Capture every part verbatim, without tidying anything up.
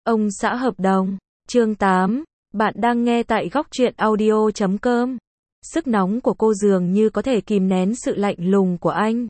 Ông xã hợp đồng. Chương tám. Bạn đang nghe tại góc truyện audio chấm com. Sức nóng của cô dường như có thể kìm nén sự lạnh lùng của anh.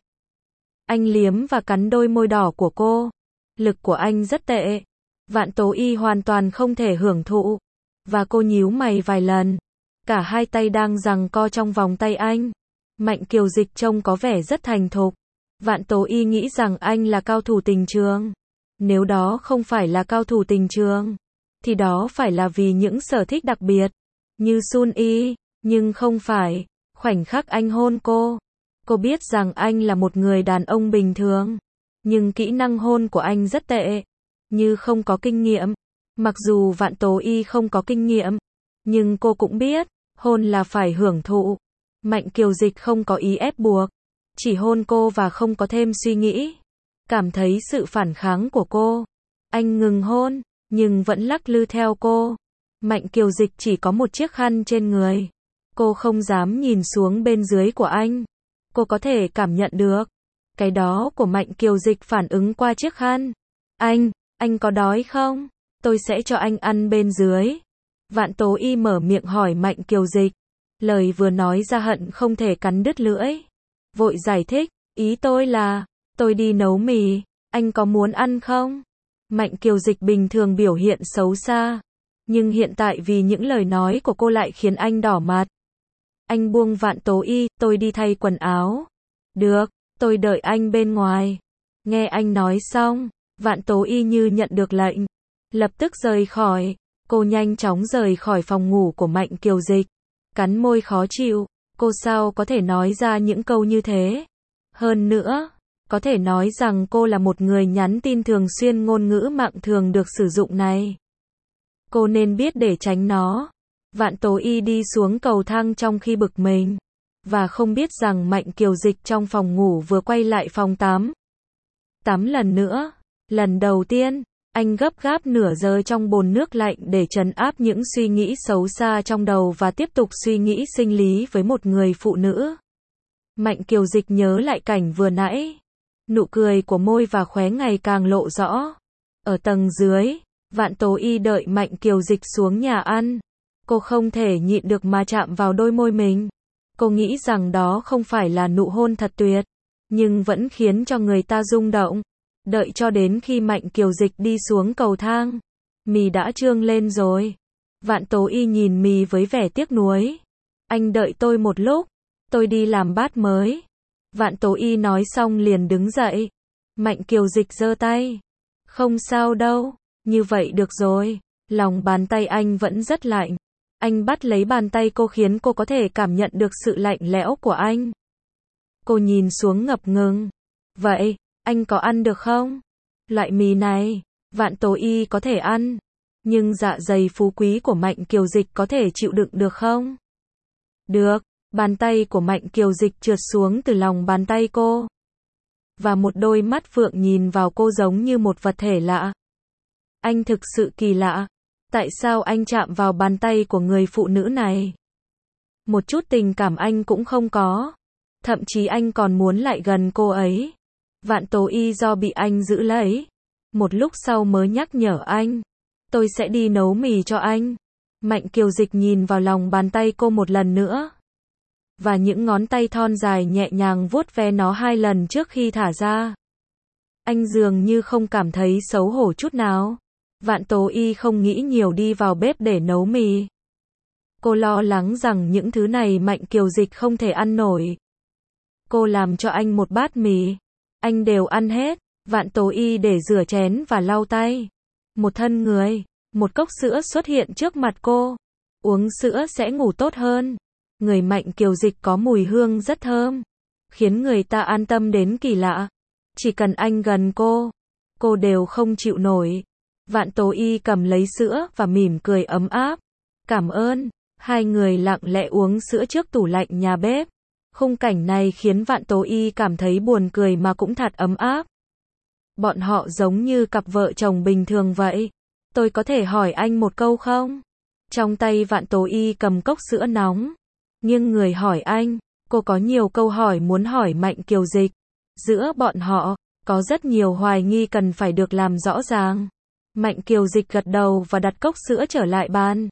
Anh liếm và cắn đôi môi đỏ của cô. Lực của anh rất tệ. Vạn Tố Y hoàn toàn không thể hưởng thụ. Và cô nhíu mày vài lần. Cả hai tay đang giằng co trong vòng tay anh. Mạnh Kiều Dịch trông có vẻ rất thành thục. Vạn Tố Y nghĩ rằng anh là cao thủ tình trường. Nếu đó không phải là cao thủ tình trường, thì đó phải là vì những sở thích đặc biệt, như Sun Y, nhưng không phải. Khoảnh khắc anh hôn cô, cô biết rằng anh là một người đàn ông bình thường, nhưng kỹ năng hôn của anh rất tệ, như không có kinh nghiệm. Mặc dù Vạn Tố Y không có kinh nghiệm, nhưng cô cũng biết, hôn là phải hưởng thụ. Mạnh Kiều Dịch không có ý ép buộc, chỉ hôn cô và không có thêm suy nghĩ. Cảm thấy sự phản kháng của cô, anh ngừng hôn, nhưng vẫn lắc lư theo cô. Mạnh Kiều Dịch chỉ có một chiếc khăn trên người. Cô không dám nhìn xuống bên dưới của anh. Cô có thể cảm nhận được cái đó của Mạnh Kiều Dịch phản ứng qua chiếc khăn. Anh, anh có đói không? Tôi sẽ cho anh ăn bên dưới. Vạn Tố Y mở miệng hỏi Mạnh Kiều Dịch. Lời vừa nói ra hận không thể cắn đứt lưỡi. Vội giải thích, ý tôi là, tôi đi nấu mì, anh có muốn ăn không? Mạnh Kiều Dịch bình thường biểu hiện xấu xa, nhưng hiện tại vì những lời nói của cô lại khiến anh đỏ mặt. Anh buông Vạn Tố Y, tôi đi thay quần áo. Được, tôi đợi anh bên ngoài. Nghe anh nói xong, Vạn Tố Y như nhận được lệnh, lập tức rời khỏi. Cô nhanh chóng rời khỏi phòng ngủ của Mạnh Kiều Dịch, cắn môi khó chịu. Cô sao có thể nói ra những câu như thế? Hơn nữa, có thể nói rằng cô là một người nhắn tin thường xuyên ngôn ngữ mạng thường được sử dụng này. Cô nên biết để tránh nó. Vạn Tố Y đi xuống cầu thang trong khi bực mình, và không biết rằng Mạnh Kiều Dịch trong phòng ngủ vừa quay lại phòng tắm. Tắm lần nữa. Lần đầu tiên, anh gấp gáp nửa giờ trong bồn nước lạnh để trấn áp những suy nghĩ xấu xa trong đầu và tiếp tục suy nghĩ sinh lý với một người phụ nữ. Mạnh Kiều Dịch nhớ lại cảnh vừa nãy. Nụ cười của môi và khóe ngày càng lộ rõ. Ở tầng dưới, Vạn Tố Y đợi Mạnh Kiều Dịch xuống nhà ăn. Cô không thể nhịn được mà chạm vào đôi môi mình. Cô nghĩ rằng đó không phải là nụ hôn thật tuyệt, nhưng vẫn khiến cho người ta rung động. Đợi cho đến khi Mạnh Kiều Dịch đi xuống cầu thang, mì đã trương lên rồi. Vạn Tố Y nhìn mì với vẻ tiếc nuối. Anh đợi tôi một lúc, tôi đi làm bát mới. Vạn Tố Y nói xong liền đứng dậy. Mạnh Kiều Dịch giơ tay. Không sao đâu, như vậy được rồi. Lòng bàn tay anh vẫn rất lạnh. Anh bắt lấy bàn tay cô khiến cô có thể cảm nhận được sự lạnh lẽo của anh. Cô nhìn xuống ngập ngừng. Vậy, anh có ăn được không? Loại mì này, Vạn Tố Y có thể ăn. Nhưng dạ dày phú quý của Mạnh Kiều Dịch có thể chịu đựng được không? Được. Bàn tay của Mạnh Kiều Dịch trượt xuống từ lòng bàn tay cô. Và một đôi mắt phượng nhìn vào cô giống như một vật thể lạ. Anh thực sự kỳ lạ. Tại sao anh chạm vào bàn tay của người phụ nữ này? Một chút tình cảm anh cũng không có. Thậm chí anh còn muốn lại gần cô ấy. Vạn Tố Y do bị anh giữ lấy. Một lúc sau mới nhắc nhở anh. Tôi sẽ đi nấu mì cho anh. Mạnh Kiều Dịch nhìn vào lòng bàn tay cô một lần nữa. Và những ngón tay thon dài nhẹ nhàng vuốt ve nó hai lần trước khi thả ra. Anh dường như không cảm thấy xấu hổ chút nào. Vạn Tố Y không nghĩ nhiều đi vào bếp để nấu mì. Cô lo lắng rằng những thứ này Mạnh Kiều Dịch không thể ăn nổi. Cô làm cho anh một bát mì. Anh đều ăn hết. Vạn Tố Y để rửa chén và lau tay. Một thân người, một cốc sữa xuất hiện trước mặt cô. Uống sữa sẽ ngủ tốt hơn. Người Mạnh Kiều Dịch có mùi hương rất thơm, khiến người ta an tâm đến kỳ lạ. Chỉ cần anh gần cô, cô đều không chịu nổi. Vạn Tố Y cầm lấy sữa và mỉm cười ấm áp. Cảm ơn. Hai người lặng lẽ uống sữa trước tủ lạnh nhà bếp. Khung cảnh này khiến Vạn Tố Y cảm thấy buồn cười mà cũng thật ấm áp. Bọn họ giống như cặp vợ chồng bình thường vậy. Tôi có thể hỏi anh một câu không? Trong tay Vạn Tố Y cầm cốc sữa nóng. Nhưng người hỏi anh, cô có nhiều câu hỏi muốn hỏi Mạnh Kiều Dịch. Giữa bọn họ, có rất nhiều hoài nghi cần phải được làm rõ ràng. Mạnh Kiều Dịch gật đầu và đặt cốc sữa trở lại bàn.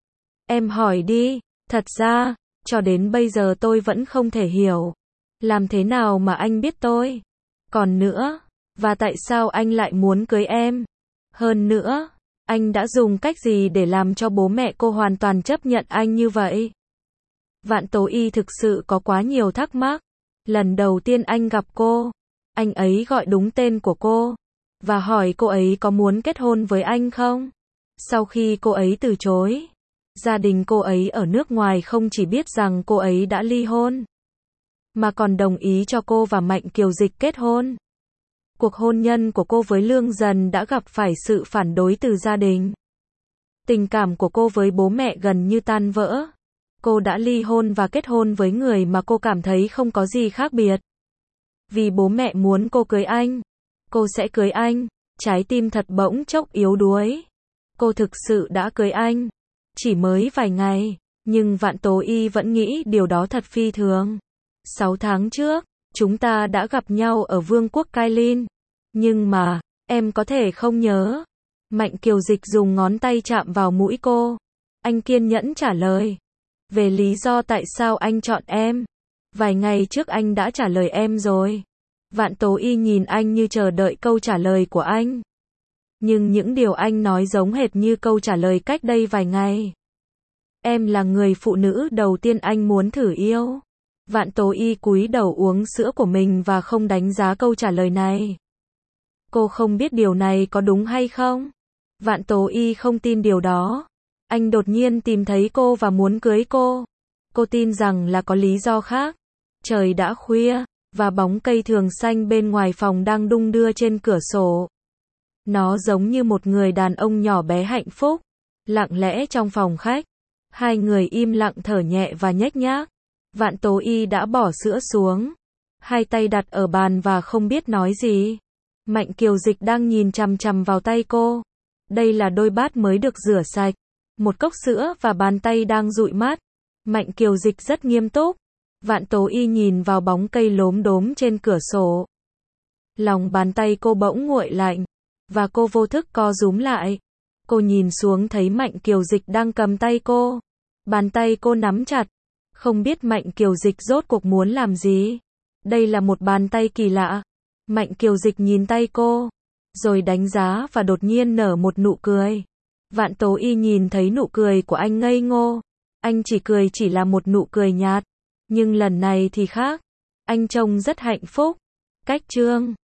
Em hỏi đi, thật ra, cho đến bây giờ tôi vẫn không thể hiểu. Làm thế nào mà anh biết tôi? Còn nữa, và tại sao anh lại muốn cưới em? Hơn nữa, anh đã dùng cách gì để làm cho bố mẹ cô hoàn toàn chấp nhận anh như vậy? Vạn Tố Y thực sự có quá nhiều thắc mắc. Lần đầu tiên anh gặp cô, anh ấy gọi đúng tên của cô và hỏi cô ấy có muốn kết hôn với anh không? Sau khi cô ấy từ chối, gia đình cô ấy ở nước ngoài không chỉ biết rằng cô ấy đã ly hôn, mà còn đồng ý cho cô và Mạnh Kiều Dịch kết hôn. Cuộc hôn nhân của cô với Lương Dần đã gặp phải sự phản đối từ gia đình. Tình cảm của cô với bố mẹ gần như tan vỡ. Cô đã ly hôn và kết hôn với người mà cô cảm thấy không có gì khác biệt. Vì bố mẹ muốn cô cưới anh, cô sẽ cưới anh. Trái tim thật bỗng chốc yếu đuối. Cô thực sự đã cưới anh. Chỉ mới vài ngày, nhưng Vạn Tố Y vẫn nghĩ điều đó thật phi thường. Sáu tháng trước, chúng ta đã gặp nhau ở Vương quốc Kailin. Nhưng mà, em có thể không nhớ. Mạnh Kiều Dịch dùng ngón tay chạm vào mũi cô. Anh kiên nhẫn trả lời. Về lý do tại sao anh chọn em. Vài ngày trước anh đã trả lời em rồi. Vạn Tố Y nhìn anh như chờ đợi câu trả lời của anh. Nhưng những điều anh nói giống hệt như câu trả lời cách đây vài ngày. Em là người phụ nữ đầu tiên anh muốn thử yêu. Vạn Tố Y cúi đầu uống sữa của mình và không đánh giá câu trả lời này. Cô không biết điều này có đúng hay không? Vạn Tố Y không tin điều đó. Anh đột nhiên tìm thấy cô và muốn cưới cô. Cô tin rằng là có lý do khác. Trời đã khuya, và bóng cây thường xanh bên ngoài phòng đang đung đưa trên cửa sổ. Nó giống như một người đàn ông nhỏ bé hạnh phúc, lặng lẽ trong phòng khách. Hai người im lặng thở nhẹ và nhếch nhác. Vạn Tố Y đã bỏ sữa xuống, hai tay đặt ở bàn và không biết nói gì. Mạnh Kiều Dịch đang nhìn chằm chằm vào tay cô. Đây là đôi bát mới được rửa sạch, một cốc sữa và bàn tay đang dụi mát. Mạnh Kiều Dịch rất nghiêm túc. Vạn Tố Y nhìn vào bóng cây lốm đốm trên cửa sổ. Lòng bàn tay cô bỗng nguội lạnh, và cô vô thức co rúm lại. Cô nhìn xuống thấy Mạnh Kiều Dịch đang cầm tay cô. Bàn tay cô nắm chặt. Không biết Mạnh Kiều Dịch rốt cuộc muốn làm gì. Đây là một bàn tay kỳ lạ. Mạnh Kiều Dịch nhìn tay cô, rồi đánh giá và đột nhiên nở một nụ cười. Vạn Tố Y nhìn thấy nụ cười của anh ngây ngô. Anh chỉ cười chỉ là một nụ cười nhạt. Nhưng lần này thì khác. Anh trông rất hạnh phúc. Cách chương